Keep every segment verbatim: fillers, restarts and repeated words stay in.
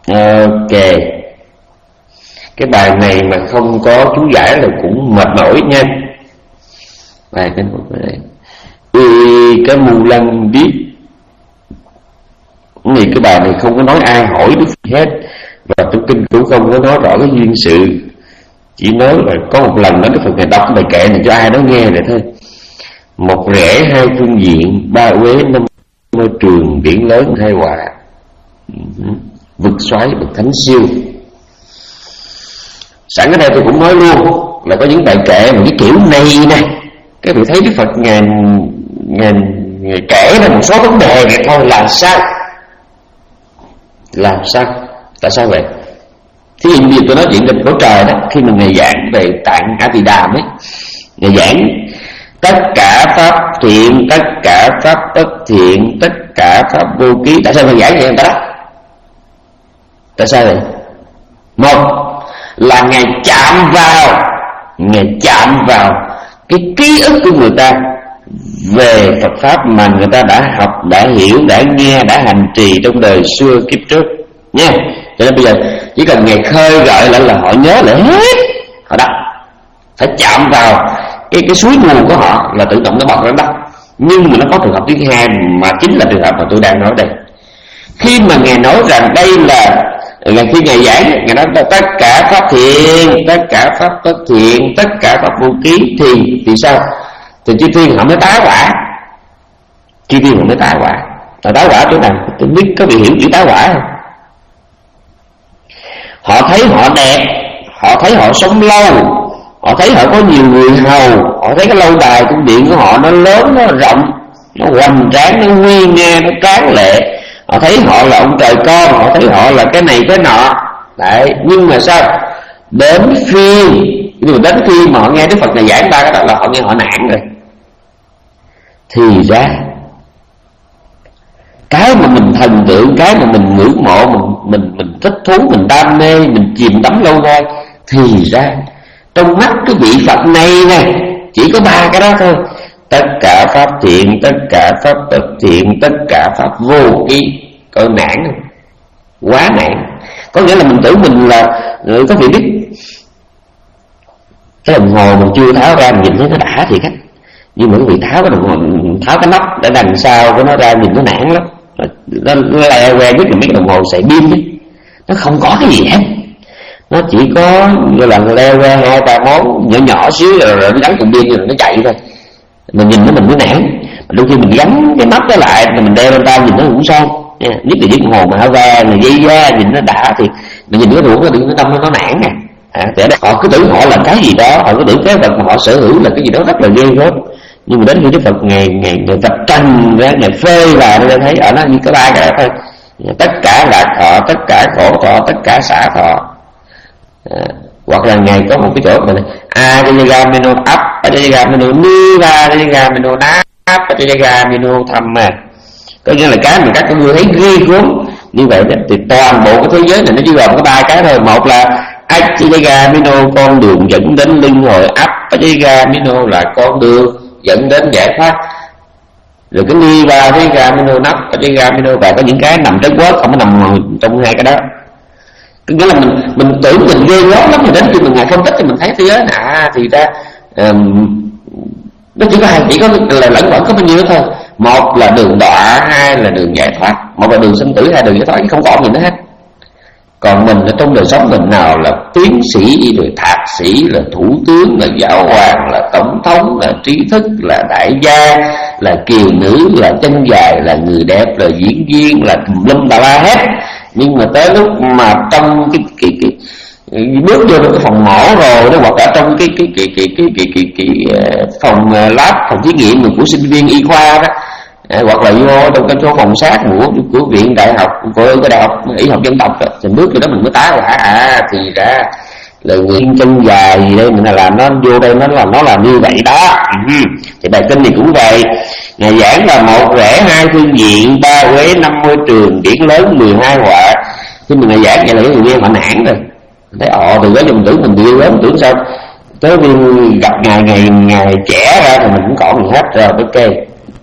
Ok, cái bài này mà không có chú giải là cũng mệt mỏi nha. Bài cái một này Ui, cái mù lăng biết vì cái bài này không có nói ai hỏi được hết, và trong kinh cũng không có nói rõ cái duyên sự, chỉ nói là có một lần đó Đức Phật Ngài đọc cái bài kệ này cho ai đó nghe vậy thôi. Một rẽ hai phương diện, ba uế năm môi trường, biển lớn hai họa, vực xoáy bậc thánh siêu. Sẵn ở đây tôi cũng nói luôn là có những bài kệ mà cái kiểu này nè, các vị thấy Đức Phật ngài, ngài, ngài kể ra một số vấn đề này thôi, làm sao làm sao tại sao vậy? Thí dụ như tôi nói chuyện trên Cõi Trời đó, khi mà ngài giảng về Tạng A Tỳ Đàm ấy, ngài giảng tất cả pháp thiện, tất cả pháp bất thiện, tất cả pháp vô ký. Tại sao ngài giảng vậy người ta đó? Tại sao vậy? Một là ngài chạm vào, ngài chạm vào cái ký ức của người ta về Phật pháp mà người ta đã học, đã hiểu, đã nghe, đã hành trì trong đời xưa kiếp trước nha. Cho nên bây giờ chỉ cần ngày khơi gợi lại là họ nhớ lại hết, họ đọc. Phải chạm vào cái cái suối nguồn của họ là tự động nó bật ra đó. Nhưng mà nó có trường hợp thứ hai mà chính là trường hợp mà tôi đang nói đây. Khi mà ngài nói rằng đây là là khi ngài giảng, ngài nói tất cả pháp thiện, tất cả pháp bất thiện, tất cả pháp vô ký, thì thì sao? Thì chư thiên họ mới tá quả, chư thiên họ mới tá quả. Là tá quả chỗ nào? Tôi biết có bị hiểu chữ tá quả không? Họ thấy họ đẹp, họ thấy họ sống lâu, họ thấy họ có nhiều người hầu, họ thấy cái lâu đài cung điện của họ nó lớn, nó rộng, nó hoành tráng, nó nguy nga, nó tráng lệ. Họ thấy họ là ông trời con, họ thấy họ là cái này cái nọ. Đấy, nhưng mà sao? Đến phiên, nhưng mà đến khi mà họ nghe Đức Phật này giảng ba cái đó là họ nghe họ nản rồi. Thì ra cái mà mình thần tượng, cái mà mình ngưỡng mộ, mình mình mình thích thú, mình đam mê, mình chìm đắm lâu nay, thì ra trong mắt cái vị Phật này nè chỉ có ba cái đó thôi. Tất cả pháp thiện, tất cả pháp bất thiện, tất cả pháp vô ký. Coi nản không? Quá nản. Có nghĩa là mình tưởng mình là, có vị biết cái đồng hồ mình chưa tháo ra, mình nhìn thấy nó đã thì cách, nhưng mà cái vị tháo cái đồng hồ, tháo cái nắp để đằng sau của nó ra, nhìn nó nản lắm. Nó lè que nhất là mấy cái đồng hồ xài pin ấy, nó không có cái gì hết, nó chỉ có như là leo que hai ba món nhỏ nhỏ xíu rồi, rồi nó gắn cục pin rồi nó chạy thôi. Mình nhìn nó mình mới nản. Đôi khi mình gắn cái nắp đó lại rồi mình đeo lên tay nhìn nó cũng son nha. Nhất là chiếc đồng hồ mà hao ga này dây da nhìn nó đã, thì mình nhìn cái ruộng nó đừng, nó tâm nó nản nè. À, để họ cứ tưởng họ là cái gì đó, họ cứ tưởng cái vật mà họ sở hữu là cái gì đó rất là ghê gớm. Nhưng mà đến khi Đức Phật ngày ngày ngày tập tranh ra, ngày phê vào nó thấy ở nó như cái ba cái thôi. Tất cả lạc thọ, tất cả khổ thọ, tất cả xả thọ. À, hoặc là ngày có một cái chỗ mình Ajagamino áp, Ajagamino niva, Ajagamino na áp, Ajagamino thamma. Có nghĩa là cái mà các con người thấy ghê gớm như vậy đó, thì toàn bộ cái thế giới này nó chỉ gồm có ba cái thôi. Một là Ajagamino, con đường dẫn đến luân hồi, áp Ajagamino là con đường dẫn đến giải thoát, rồi cái niva, Ajagamino nắp, Ajagamino, và có những cái nằm trong quá không có nằm trong hai cái đó. Cứ nghĩa là mình mình tưởng mình ghê gớm lắm, mà đến khi mình ngài phân tích thì mình thấy thế giới này à, thì ra um, nó chỉ có hai, chỉ có là lẫn quẩn có bao nhiêu đó thôi. Một là đường đọa, hai là đường giải thoát. Một là đường sinh tử, hai đường giải thoát, chứ không còn gì nữa hết. Còn mình ở trong đời sống mình nào là tiến sĩ, rồi thạc sĩ, là thủ tướng, là giáo hoàng, là tổng thống, là trí thức, là đại gia, là kiều nữ, là chân dài, là người đẹp, là diễn viên, là tùm lum tà la hết. Nhưng mà tới lúc mà trong cái cái cái, cái bước vô cái phòng mổ rồi đó, hoặc là trong cái cái cái cái cái cái, cái, cái, cái phòng lab, phòng thí nghiệm của sinh viên y khoa đó, à, hoặc là vô trong cái chỗ phòng sát của của viện đại học, của cái đại học y học dân tộc đó, thì bước vô đó mình mới tá quả à, thì ra là nguyện chân dài gì đây mình làm nó vô đây nó là nó làm như vậy đó. Ừ. Thì bài kinh này cũng vậy, ngài giảng là một rẽ hai phương diện, ba uế năm môi trường, điển lớn mười hai họa. Khi mình ngài giảng vậy là cái người nghe họ nản rồi, thấy họ từ đó dùng tưởng mình điêu lớn, tưởng sao tới khi gặp ngài ngày ngày trẻ ra thì mình cũng còn gì hết rồi. Ok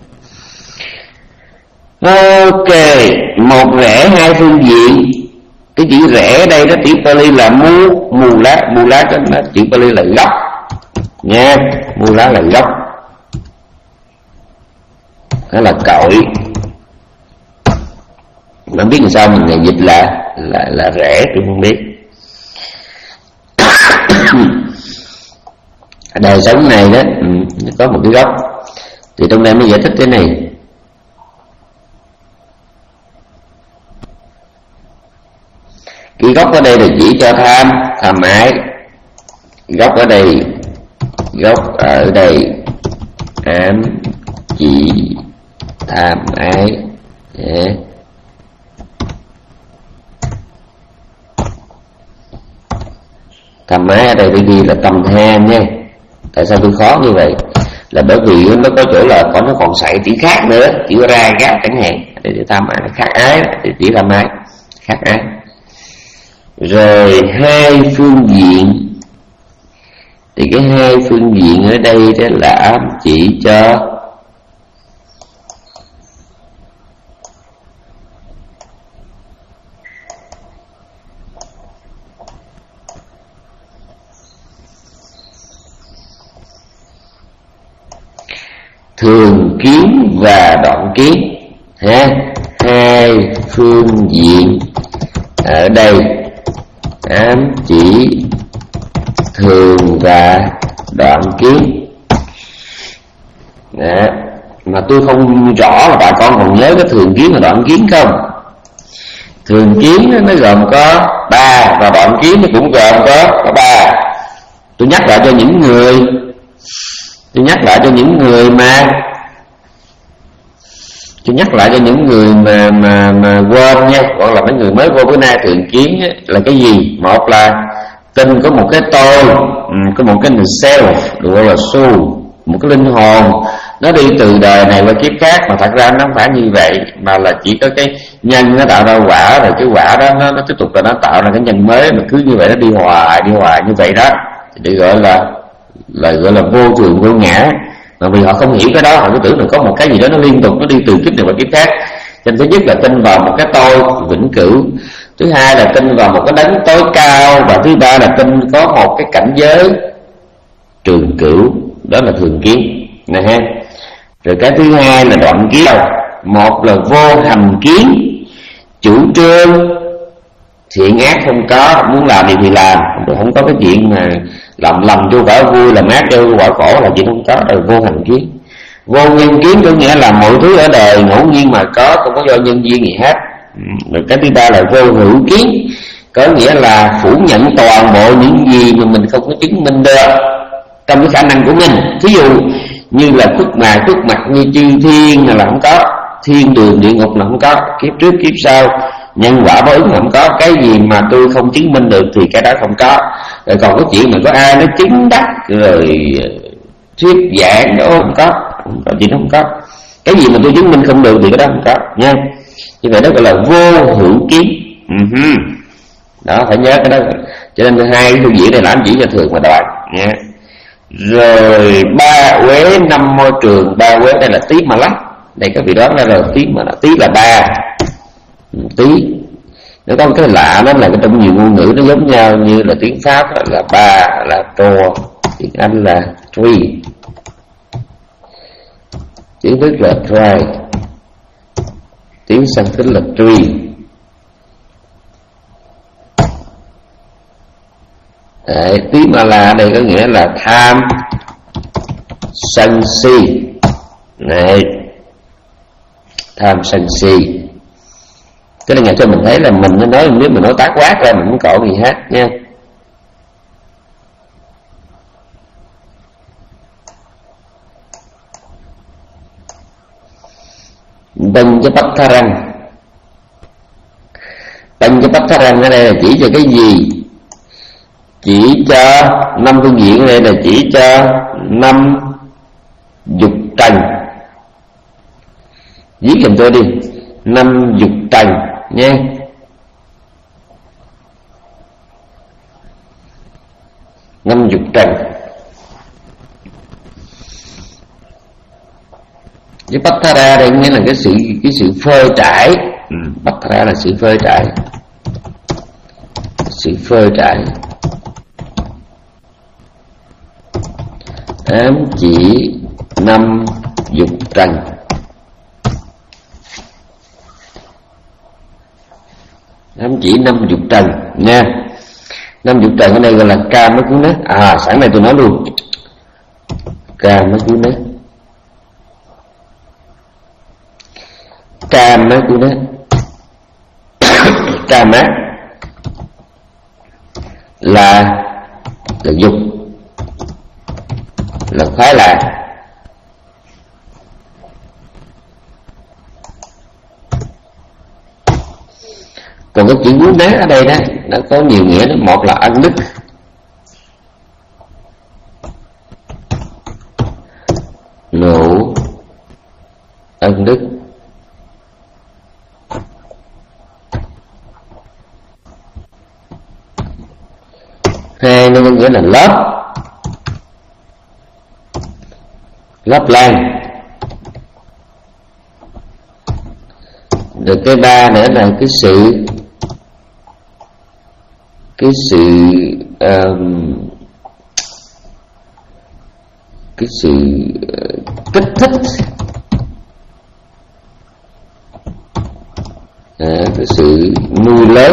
ok, một rẽ hai phương diện, Cái chữ rẽ ở đây đó, chữ Pali là mu, mù lá, mù lá cho nó chữ Pali là gốc nha, mù lá là gốc, đó là cội. Không biết làm sao mình ngày dịch là là là rẽ, tôi không biết. Đời sống này đó, nó có một cái gốc, thì trong đây mới giải thích thế này. Cái gốc ở đây là chỉ cho tham, tham ái. Gốc ở đây, gốc ở đây ám chỉ tham ái. Yeah. Tham ái ở đây tôi ghi là tâm tham nha. Tại sao tôi khó như vậy? Là bởi vì nó có chỗ là có nó còn xảy chữ khác nữa, chữ ra gác chẳng hạn. Để tham ái khác ái thì chỉ tham ái khác ái. Rồi hai phương diện, thì cái hai phương diện ở đây đó là ám chỉ cho thường kiến và đoạn kiến ha. Hai phương diện ở đây ám chỉ thường và đoạn kiến. Đó. Mà tôi không rõ là bà con còn nhớ cái thường kiến và đoạn kiến không? Thường kiến nó gồm có ba, và đoạn kiến nó cũng gồm có, có ba. Tôi nhắc lại cho những người Tôi nhắc lại cho những người mà Tôi nhắc lại cho những người mà mà mà quên nha, hoặc là mấy người mới vô bữa nay. Thường kiến là cái gì? Một là tin có một cái tôi, có một cái self, được gọi là soul, một cái linh hồn, nó đi từ đời này qua kiếp khác. Mà thật ra nó không phải như vậy, mà là chỉ có cái nhân nó tạo ra quả, rồi cái quả đó nó, nó tiếp tục là nó tạo ra cái nhân mới, mà cứ như vậy nó đi hoài đi hoài như vậy đó, thì được gọi là là gọi là vô thường vô ngã. Mà vì họ không hiểu cái đó, họ cứ tưởng là có một cái gì đó nó liên tục, nó đi từ kiếp này qua kiếp khác. Cho nên thứ nhất là tin vào một cái tôi vĩnh cửu, thứ hai là tin vào một cái đấng tối cao, và thứ ba là tin có một cái cảnh giới trường cửu, đó là thường kiến nè ha. Rồi cái thứ hai là đoạn kiến. Một là vô hành kiến, chủ trương thiện ác không có, muốn làm gì thì làm, không có cái chuyện mà làm lầm cho quả vui, làm ác cho quả khổ là chuyện không có. Rồi vô hành kiến. Vô nhân kiến có nghĩa là mọi thứ ở đời ngẫu nhiên mà có, không có do nhân duyên gì hết. Rồi cái thứ ba là vô hữu kiến, có nghĩa là phủ nhận toàn bộ những gì mà mình không có chứng minh được trong cái khả năng của mình. Ví dụ như là khuất mà khuất mặt như chư thiên là không có, thiên đường địa ngục là không có, kiếp trước kiếp sau nhân quả báo ứng là không có. Cái gì mà tôi không chứng minh được thì cái đó không có. Rồi còn cái chuyện mà có ai nó chứng đắc rồi thuyết giảng đó không có, không có gì nó không có. Cái gì mà tôi chứng minh không được thì cái đó không có nha. Như vậy đó gọi là vô hữu kiến. Uh-huh. Đó, phải nhớ cái đó. Cho nên hai phương diện này làm chỉ cho thường và đoạn nha. Rồi ba uế năm môi trường. Ba uế đây là tí mà lắc. Đây các vị đoán ra rồi, tí mà là tí là ba. Tí nó có một cái lạ đó là cái trong nhiều ngôn ngữ nó giống nhau, như là tiếng Pháp là ba là to, tiếng Anh là three, tiếng Đức là try, tiếng Sanskrit là tree. Đấy, tí mà là đây có nghĩa là tham sân si. Đấy, tham sân si. Cái này cho mình thấy là mình nó nói, nếu mình nói tác quát ra mình không còn gì hết nha. Panchapattharang. Panchapattharang ở đây là chỉ cho cái gì? Chỉ cho năm phương diện. Ở đây là chỉ cho năm dục trần. Viết giùm tôi đi, năm dục trần nha. Năm dục trần. Với Patthara đây nghĩa là cái sự cái sự phơi trải. Ừ, Patthara là sự phơi trải. sự phơi trải, ám chỉ năm dục trần. Ám chỉ năm dục trần nha. Năm dục trần ở đây gọi là ca mới cú nết. À sẵn này tôi nói luôn, ca mới cú nết, ca mới cú nết. Ca mát là là dục, là khoái lạc. Còn cái chữ vú nát ở đây đó, nó có nhiều nghĩa đó. Một là ân đức, nộ ân đức. Hai nó có nghĩa là lớp, lớp lan. Rồi cái ba nữa là cái sự cái sự um, cái sự uh, kích thích, à, cái sự nuôi lớn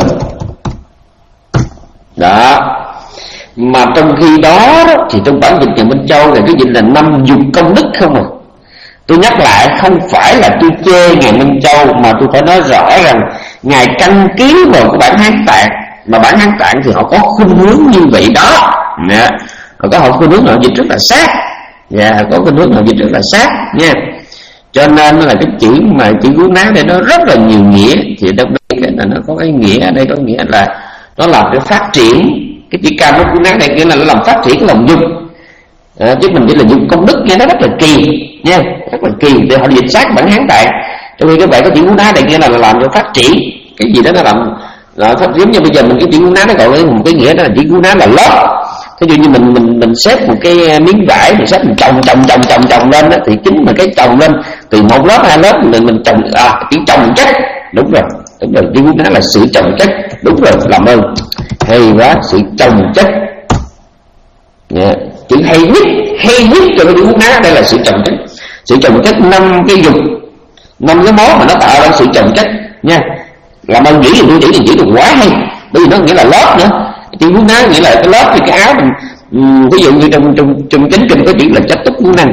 đó. Mà trong khi đó, đó thì trong bản dịch nhà Minh Châu này cái dịch là năm dục công đức không à. Tôi nhắc lại, không phải là tôi chê ngài Minh Châu, mà tôi phải nói rõ rằng ngài căn cứ vào cái bản Hán Tạng, mà bản Hán Tạng thì họ có khuynh hướng như vậy đó. Nè, họ có họ khuynh hướng họ dịch rất là sát, và yeah, có khuynh hướng họ dịch rất là sát nha. Cho nên là cái chữ mà chữ vú ná đây nó rất là nhiều nghĩa. Thì đâu đây là nó có cái nghĩa ở đây, có nghĩa là nó làm để phát triển. Cái chữ ca nó vú ná này nghĩa là nó làm phát triển cái lòng dục. À, chứ mình chỉ là dục công đức nghe nó rất là kỳ nha, rất là kỳ để họ dịch sát bản Hán Tạng. Trong khi các bạn có chữ vú ná đây nghĩa là làm cho phát triển cái gì đó, nó làm là phát triển. Như bây giờ mình cái chữ vú ná nó gọi là một cái nghĩa đó là chữ vú ná là lớp. Ví dụ như mình mình mình xếp một cái miếng vải, mình xếp mình trồng trồng trồng trồng trồng lên đó, thì chính mà cái trồng lên từ một lớp hai lớp mình mình trồng, à chữ trồng chất. Đúng rồi, đúng rồi, chữ vú ná là sự trồng chất. Đúng rồi, làm ơn, hay quá, sự trồng chất. Yeah. Chữ hay nhất, hay nhất cho cái chữ vú ná đây là sự trồng chất. Sự trồng chất năm cái dục, năm cái món mà nó tạo ra sự trồng chất nha. Làm ơn giữ gì tôi chỉ chỉ được quá hay, bởi vì nó nghĩa là lớp nữa. Chữ vú ná nghĩa là cái lớp thì cái áo mình, um, ví dụ như trong trong trong chánh kinh có chữ là chất túc vú năng,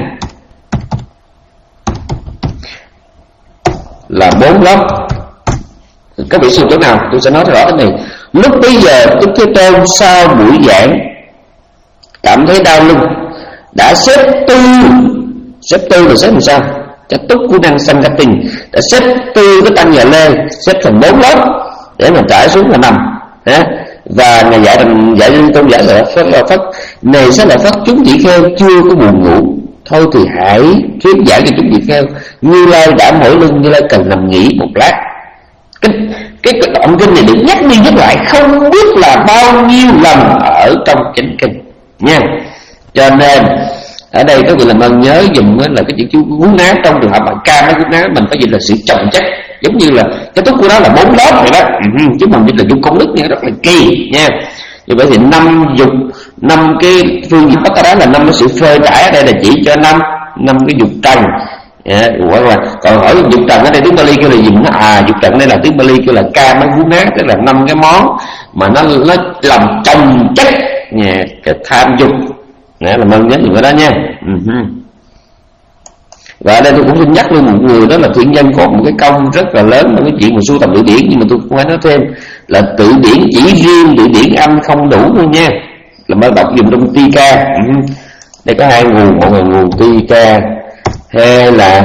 là bốn lớp. Các vị sư chỗ nào tôi sẽ nói rõ cái này. Lúc bây giờ Đức Thế Tôn sau buổi giảng cảm thấy đau lưng, đã xếp tư, xếp tư là xếp làm sao? Chất túc vú năng sanh cách tình, đã xếp tư cái tăng nhà lê, xếp thành bốn lớp để mà trải xuống là nằm. Đó. Và ngài dạy rằng dạy Linh Tôn giải là phát là phát này sẽ là phát chúng tỷ kheo chưa có buồn ngủ, thôi thì hãy thuyết giảng cho chúng tỷ kheo. Như Lai đã mỏi lưng, Như Lai cần nằm nghỉ một lát. Cái cái đoạn kinh này được nhắc đi nhắc lại không biết là bao nhiêu lần ở trong chánh kinh nha. Cho nên ở đây các vị làm ơn nhớ dùm là cái chữ chú vú ná trong trường hợp mà ca nó vú ná mình phải dịch là sự trồng chất, giống như là cái túc của nó là bốn lớp vậy đó, ừ, chứ mình dịch là dục công đức nha, rất là kỳ nha. Vì vậy thì năm dục, năm cái phương diện bắt đó là năm cái sự phơi trải ở đây là chỉ cho năm năm cái dục trần. Yeah, còn hỏi dục trần ở đây tiếng Bali kêu là gì? Nó à dục trần đây là tiếng Bali kêu là ca mấy vú ná, tức là năm cái món mà nó nó làm trồng chất nha, cái tham dục. Nè, làm ơn nhớ những cái đó nha. Uh-huh. Và ở đây tôi cũng xin nhắc luôn một người đó là thiện nhân có một cái công rất là lớn trong cái chuyện mà sưu tầm tự điển, nhưng mà tôi cũng phải nói thêm là tự điển chỉ riêng tự điển âm không đủ thôi nha. Làm ơn đọc dùm trong Tika. Uh-huh. Đây có hai nguồn, một là nguồn Tika, hay là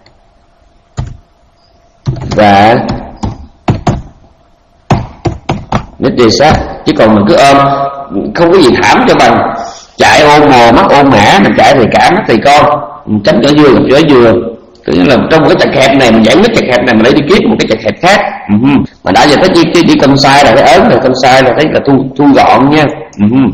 và nít đề sát, chứ còn mình cứ ôm không có gì thảm cho bằng chạy ôm mò mắt ôm mã, mình chạy thì cả mắt thì con, mình tránh chỗ dừa gặp chỗ dừa. Tức là trong một cái chặt hẹp này mình giải quyết chặt hẹp này mình lấy đi kiếp một cái chặt hẹp khác. Uh-huh. Mà đã giờ thấy chỉ, chỉ, chỉ con sai là thấy ớn rồi, con sai là thấy là thu thu gọn nha. Uh-huh.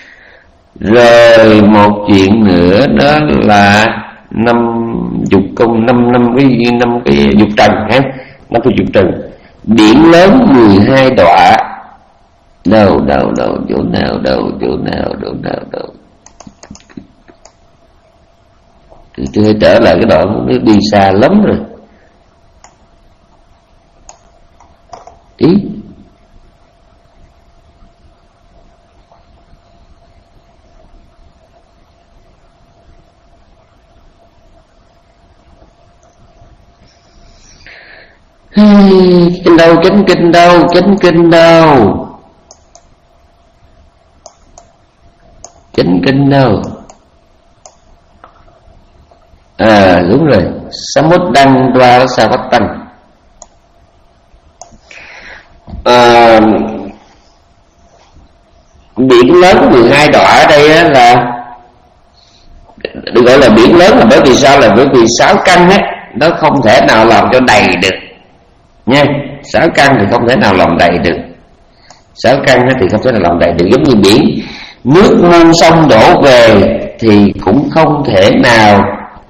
Rồi một chuyện nữa đó là năm dục công, năm năm cái năm cái dục trần ha, năm cái dục trần. Điển lớn mười hai đọa đâu đâu đâu chỗ nào đâu chỗ nào đâu nào đâu thì tôi hãy trở lại cái đoạn nó đi xa lắm rồi. Ý kinh đâu chánh kinh đâu chánh kinh đâu chánh kinh đâu à đúng rồi, Samut đăng đoa sa vắt tăng. À, biển lớn mười hai đọa ở đây á, là được gọi là biển lớn là bởi vì sao? Là bởi vì sáu căn á nó không thể nào làm cho đầy được nha. Sáu căn thì không thể nào làm đầy được, sáu căn thì không thể nào làm đầy được. Giống như biển, nước muôn sông đổ về thì cũng không thể nào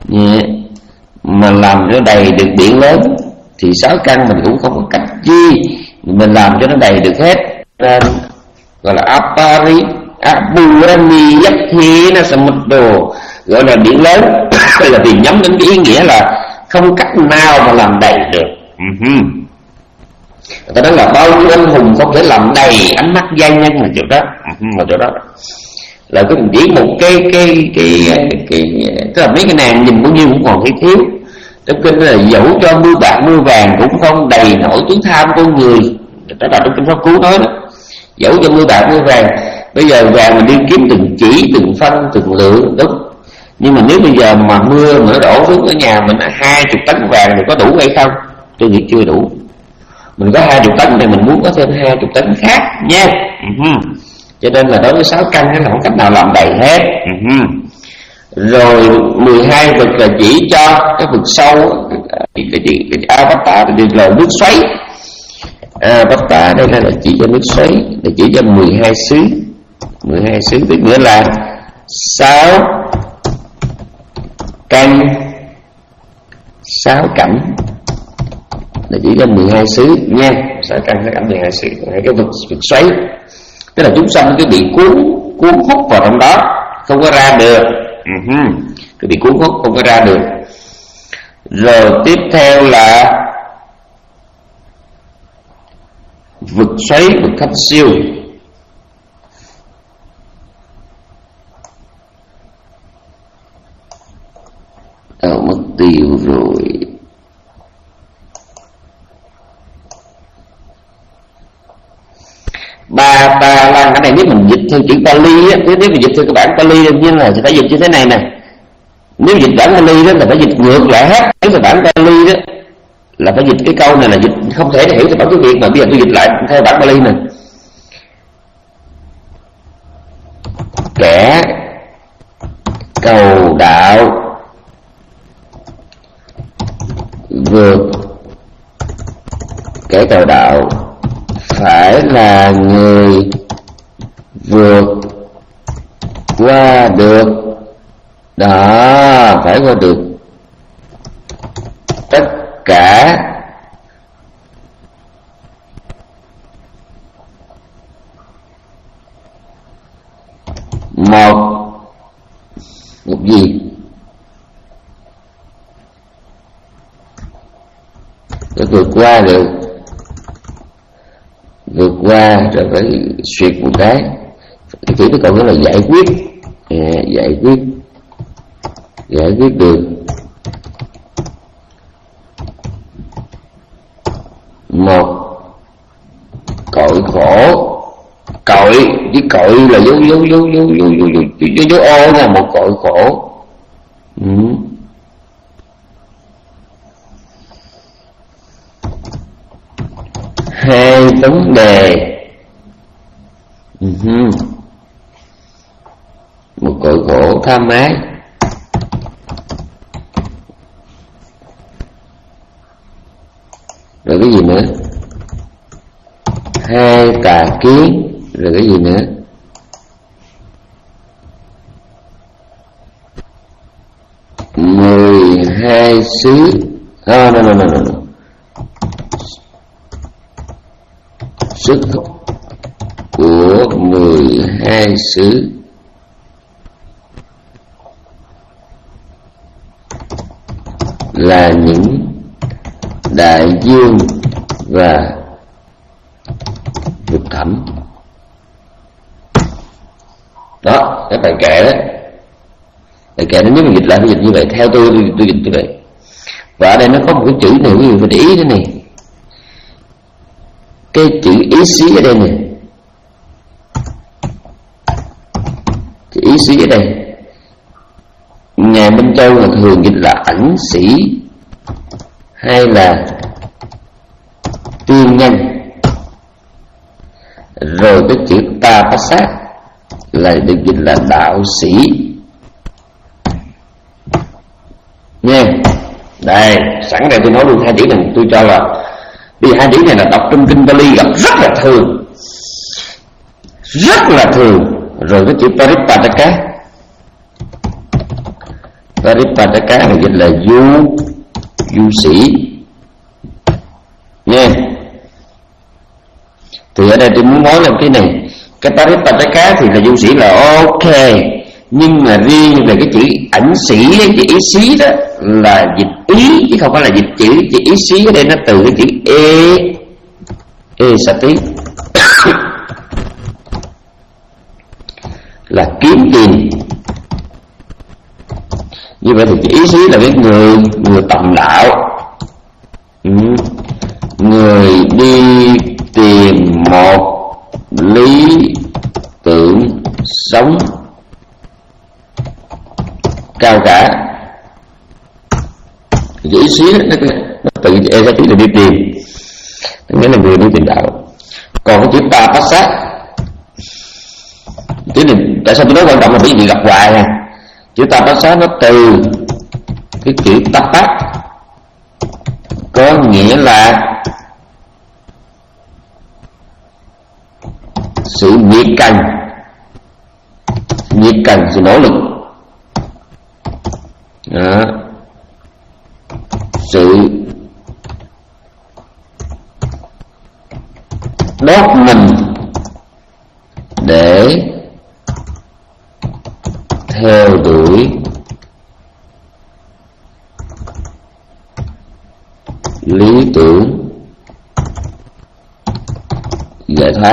mà làm cho đầy được biển lớn. Thì sáu căn mình cũng không có cách chi mình làm cho nó đầy được hết. Nên gọi là apari apurani yathi na samudro, gọi là biển lớn là vì nhắm đến cái ý nghĩa là không cách nào mà làm đầy được. Uh-huh. Người ta nói là bao nhiêu anh hùng không thể làm đầy ánh mắt gian nhân, là chỗ đó. Uh-huh. Là chỗ đó là có chỉ một cái cái cái cái, cái tức là mấy cái nàng nhìn bao nhiêu cũng còn thấy thiếu. Trong kinh là dẫu cho mưa bạc mưa vàng cũng không đầy nổi túi tham con người. Đó là trong kinh Pháp Cú nói đó. Dẫu cho mưa bạc mưa vàng, bây giờ vàng mình đi kiếm từng chỉ, từng phân, từng lượng, đúng. Nhưng mà nếu bây giờ mà mưa mà nó đổ xuống ở nhà mình hai chục tấn vàng thì có đủ hay không? Tôi nghĩ chưa đủ. Mình có hai chục tấn thì mình muốn có thêm hai chục tấn khác nha. Uh-huh. Cho nên là đối với sáu căn nó không cách nào làm đầy hết. Uh-huh. Rồi mười hai vực là chỉ cho cái vực sâu, cái gì cái avatar là nước xoáy. Avatar đây là chỉ cho nước xoáy, là chỉ cho mười hai xứ. mười hai xứ tức nghĩa là sáu căn sáu cảnh, là chỉ cho mười hai xứ nha. Sáu căn sáu cảnh mười hai xứ, hai cái vực, vực xoáy, tức là chúng sanh cái bị cuốn cuốn hút vào trong đó, không có ra được. Uh-huh. Cái bị cuốn hút không có ra được. Rồi tiếp theo là vực xoáy, vực khách siêu. Đâu mất tiêu rồi. Ba ta lan, cái này nếu mình dịch theo chữ Pali á, nếu mình dịch theo cái bản Pali đương nhiên là phải dịch như thế này nè. Nếu dịch bản Pali đó là phải dịch ngược lại hết. Nếu là bản Pali đó là phải dịch cái câu này là dịch không thể hiểu theo bản tiếng Việt, mà bây giờ tôi dịch lại theo bản Pali nè. Kẻ cầu đạo vượt, kẻ cầu đạo phải là người vượt qua được đó, phải qua được tất cả một một gì để vượt qua được, vượt qua rồi phải xuyệt một cái. Cái chữ nó còn nói là giải quyết. À, giải quyết giải quyết được một cội khổ. Cội với cội là dấu dấu dấu dấu dấu dấu dấu dấu dấu ô nha, một cội khổ. Ừ. Hai vấn đề. Uh-huh. Một cội khổ tham ái, rồi cái gì nữa? Hai tà kiến, rồi cái gì nữa? Mười hai xứ. Oh, no, no, no, no, no. Sức của của mười hai xứ là những đại dương và vực thẳm. Đó, cái bài kệ đó, bài kệ nó nếu mà dịch lại phải dịch như vậy, theo tôi tôi, tôi dịch như vậy. Và ở đây nó có một cái chữ này quý vị phải để ý thế này, cái chữ ý xí ở đây nè, chữ ý xí ở đây Ngài Minh Châu là thường dịch là ẩn sĩ hay là tiên nhân, rồi cái chữ ta phát sát là được dịch là đạo sĩ nha. Đây, sẵn đây tôi nói luôn hai chữ này, tôi cho là vì hai chữ này là đọc trong kinh Bali gặp rất là thường, rất là thường. Rồi cái chữ Paripataka, Paripataka là dịch là du du sĩ nha. Thì ở đây tôi muốn nói là cái này, cái Paripataka thì là du sĩ là ok, nhưng mà riêng về cái chữ ẩn sĩ, chữ ý xí đó là dịch ý chứ không phải là dịch chữ. Chữ ý xí ở đây nó từ cái chữ e e sati là kiếm tiền. Như vậy thì chữ ý xí là cái người người tầm đạo, ừ. người đi tìm một lý tưởng sống cao cả. Chữ ý xí nó, nó từ chữ e sati là đi tìm, nghĩa là người đi tìm đạo. Còn cái chữ ta phát sát, chữ này tại sao tôi nói quan trọng là bởi vì gặp hoài à. Chữ ta phát sát nó từ cái chữ tapat, có nghĩa là sự nhiệt cần, nhiệt cần, sự nỗ lực. Đó. Sự đốt mình để theo đuổi lý tưởng giải thoát.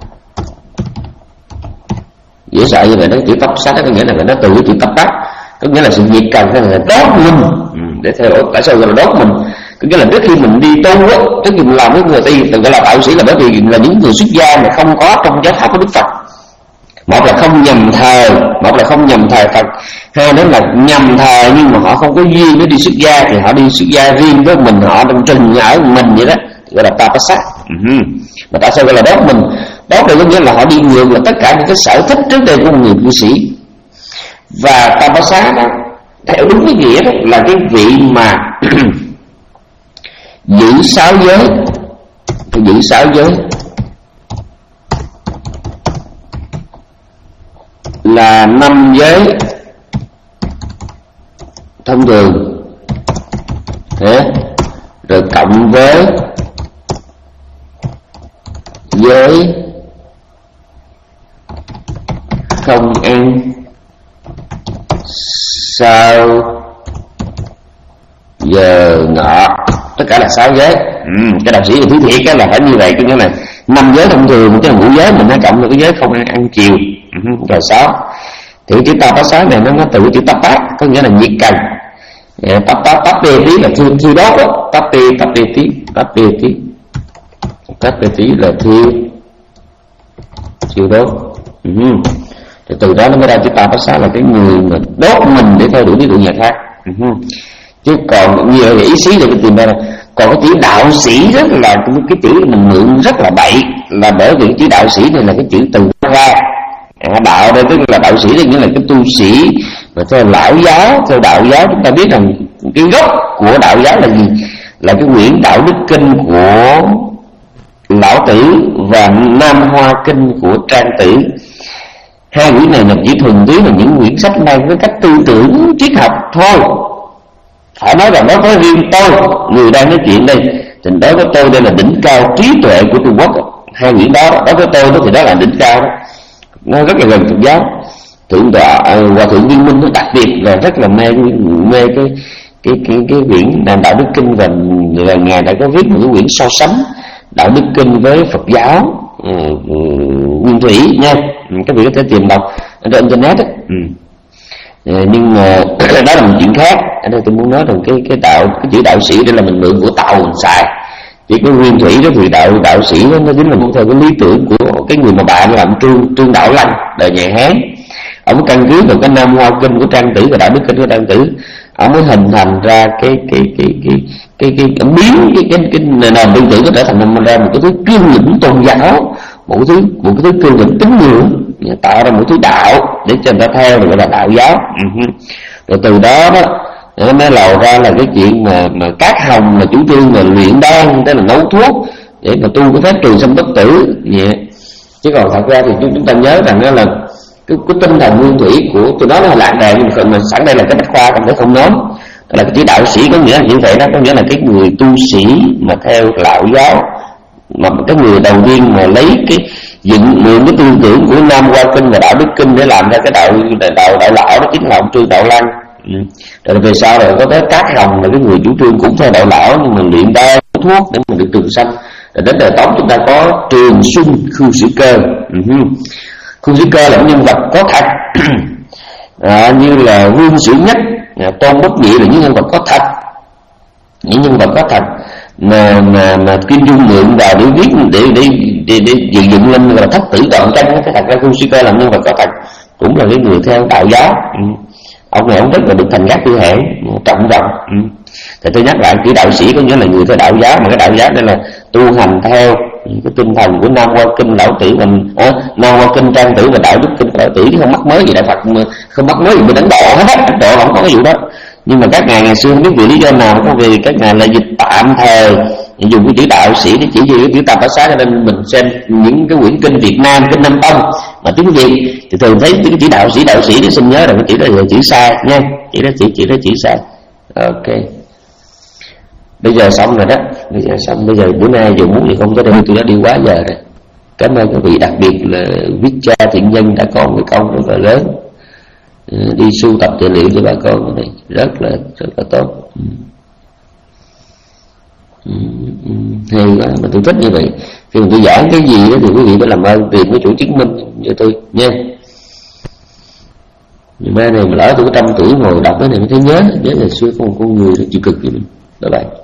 Dễ sợ như vậy đó. Chữ tóc sát đó có nghĩa là nó từ cái chữ tóc bát, có nghĩa là sự nhiệt cần, hay là đốt mình ừ, để theo đuổi. Tại sao gọi là đốt mình? Có nghĩa là trước khi mình đi tu á, trước khi mình làm với người ta gọi là đạo sĩ là bởi vì là những người xuất gia mà không có trong giáo pháp của Đức Phật. Một là không nhầm thờ, một là không nhầm thờ Phật, hai nữa là nhầm thờ nhưng mà họ không có duyên để đi xuất gia thì họ đi xuất gia riêng với mình, họ đang trình ở mình vậy đó, gọi là tapasat. Uh-huh. Mà tại sao gọi là đốt mình? Đốt đây có nghĩa là họ đi ngược là tất cả những cái sở thích trước đây của một người cư sĩ. Và tapasat đó, theo đúng cái nghĩa đó là cái vị mà giữ sáu giới, giữ sáu giới là năm giới thông thường, thế rồi cộng với giới không ăn sau giờ ngọ, tất cả là sáu giới. Ừ, cái đạo sĩ thứ thiệt cái là phải như vậy, cái nghĩa là năm giới thông thường, cái là ngũ giới mình nó cộng với cái giới không ăn, ăn chiều. Uh-huh. Rồi sáu thì chữ ta phát sáng này nó, nó từ chữ tắp bát, có nghĩa là nhiệt cần. Tắp tắp tắp bê tí là thiêu thiêu đốt đó, tắp bê tắp bê tí tắp bê tí tắp bê tí là thiêu thiêu đốt. Uh-huh. Thì từ đó nó mới ra chữ ta phát sáng là cái người mà đốt mình để theo đuổi lý tưởng nhà khác. Uh-huh. Chứ còn như vậy ý xí là cái tìm ra là còn cái chữ đạo sĩ rất là cái, cái chữ mình mượn rất là bậy, là bởi vì cái chữ đạo sĩ này là cái chữ từ ra. À, đạo đây tức là đạo sĩ đây nghĩa là cái tu sĩ mà theo lão giáo, theo đạo giáo chúng ta biết rằng cái gốc của đạo giáo là gì? Là cái quyển đạo đức kinh của Lão Tử và Nam Hoa kinh của Trang Tử. Hai quyển này là chỉ thuần túy là những quyển sách mang với cách tư tưởng triết học thôi. Phải nói rằng đối với riêng tôi, người đang nói chuyện đây, thì đối với tôi đây là đỉnh cao trí tuệ của Trung Quốc. hai quyển đó đối với tôi đó thì đó là đỉnh cao đó, nó rất là gần Phật giáo. Thượng tọa uh, Hòa thượng Viên Minh nó đặc biệt là rất là mê mê cái cái cái cái quyển Đạo Đức Kinh, và, và ngài đã có viết một cái quyển so sánh Đạo Đức Kinh với Phật giáo uh, Nguyên Thủy nha, các vị có thể tìm đọc ở trên internet đó. Ừ. Uh, nhưng mà đó là một chuyện khác. Ở đây tôi muốn nói rằng cái cái đạo cái chữ đạo sĩ đây là mình mượn của Tàu mình xài, chỉ cái Nguyên Thủy đó thì đạo đạo sĩ đó, nó chính là một theo cái lý tưởng của cái người mà bạn làm Trương Trương Đạo Lăng đời nhà Hán. Ông căn cứ vào cái Nam Hoa Kinh của Trang Tử và Đạo Đức Kinh của Trang Tử, ông mới hình thành ra cái cái cái cái cái cái, cái biến cái cái cái nền tư tưởng, có trở thành ra một cái thứ cương lĩnh tôn giáo, một cái thứ một cái thứ cương lĩnh tín ngưỡng, tạo ra một thứ đạo để cho người ta theo, gọi là đạo giáo. Rồi từ đó đó nó mới lòi ra là cái chuyện mà mà Cát Hồng là chủ trương là luyện đan, tức là nấu thuốc để mà tu cái phép trường sanh bất tử vậy. Chứ còn thật ra thì chúng ta nhớ rằng đó là cái, cái tinh thần Nguyên Thủy của tôi nói là lạc đề, nhưng mà, mà sẵn đây là cái bách khoa không thể không nói là cái chữ đạo sĩ có nghĩa là như vậy đó, có nghĩa là cái người tu sĩ mà theo đạo giáo, mà cái người đầu tiên mà lấy cái dựng mượn cái tư tưởng của Nam Hoa Kinh và Đạo Đức Kinh để làm ra cái đạo đạo đạo lão, đó chính là ông Trương Đạo Lăng. Ừ. Rồi về sau rồi có tới Cát Hồng là cái người chủ trương cũng theo đạo lão, nhưng mà luyện đan thuốc để mình được trường sanh. Rồi đến đời Tống chúng ta có Trường Xuân Khương Sĩ Cơ. Ừ. Khương Sĩ Cơ là một nhân vật có thật, à, như là Vương Sĩ Nhất, à, Tôn Bất Nhị là những nhân vật có thật, những nhân vật có thật mà mà mà Kim Dung mượn vào để viết để để để để dựng dựng lên gọi là Thất Tử Toàn Tranh. Cái thật ra Khương Sĩ Cơ làm nhân vật có thật, cũng là cái người theo đạo giáo. Ừ. Ông này ông rất là được thành giác tư hãn trọng trọng. Ừ. Thì tôi nhắc lại, chữ đạo sĩ có nghĩa là người theo đạo giáo, mà cái đạo giáo đây là tu hành theo cái tinh thần của Nam Hoa Kinh Lão Tử mình, à, Nam Hoa Kinh Trang Tử và Đạo Đức Kinh Lão Tử, chứ không mắc mới gì Đại Phật, mà không mắc mới gì mình đánh độ hết, đánh độ không có cái vụ đó. Nhưng mà các ngài ngày xưa không biết vì lý do nào, có vì các ngài là dịch tạm thời dùng cái chữ đạo sĩ để chỉ về cái chữ Tam Bảo Xá, cho nên mình xem những cái quyển kinh Việt Nam, kinh Nam Tông mà tiếng Việt thì thường thấy cái chữ đạo sĩ đạo sĩ để xin nhớ rằng cái chữ đó là chữ sai nha, chữ đó chỉ chữ đó chỉ sai. Ok, bây giờ xong rồi đó, bây giờ xong, bây giờ bữa nay dù muốn thì không có đâu, tôi đã đi quá giờ rồi. Cảm ơn các vị, đặc biệt là Viết Cha Thiện Nhân đã có một cái công rất là lớn, đi sưu tập tài liệu cho bà con cái này rất là rất là tốt. Ừ. Ừ, ừ, hay quá, mà tôi thích như vậy. Khi mà tôi giảng cái gì đó thì quý vị phải làm ơn tìm cái chỗ chứng minh cho tôi nha. Nhưng mà này mà lỡ tôi có trăm tuổi ngồi đọc cái này mới thấy nhớ, nhớ ngày xưa có một con người rất chịu cực với mình. Bye bye.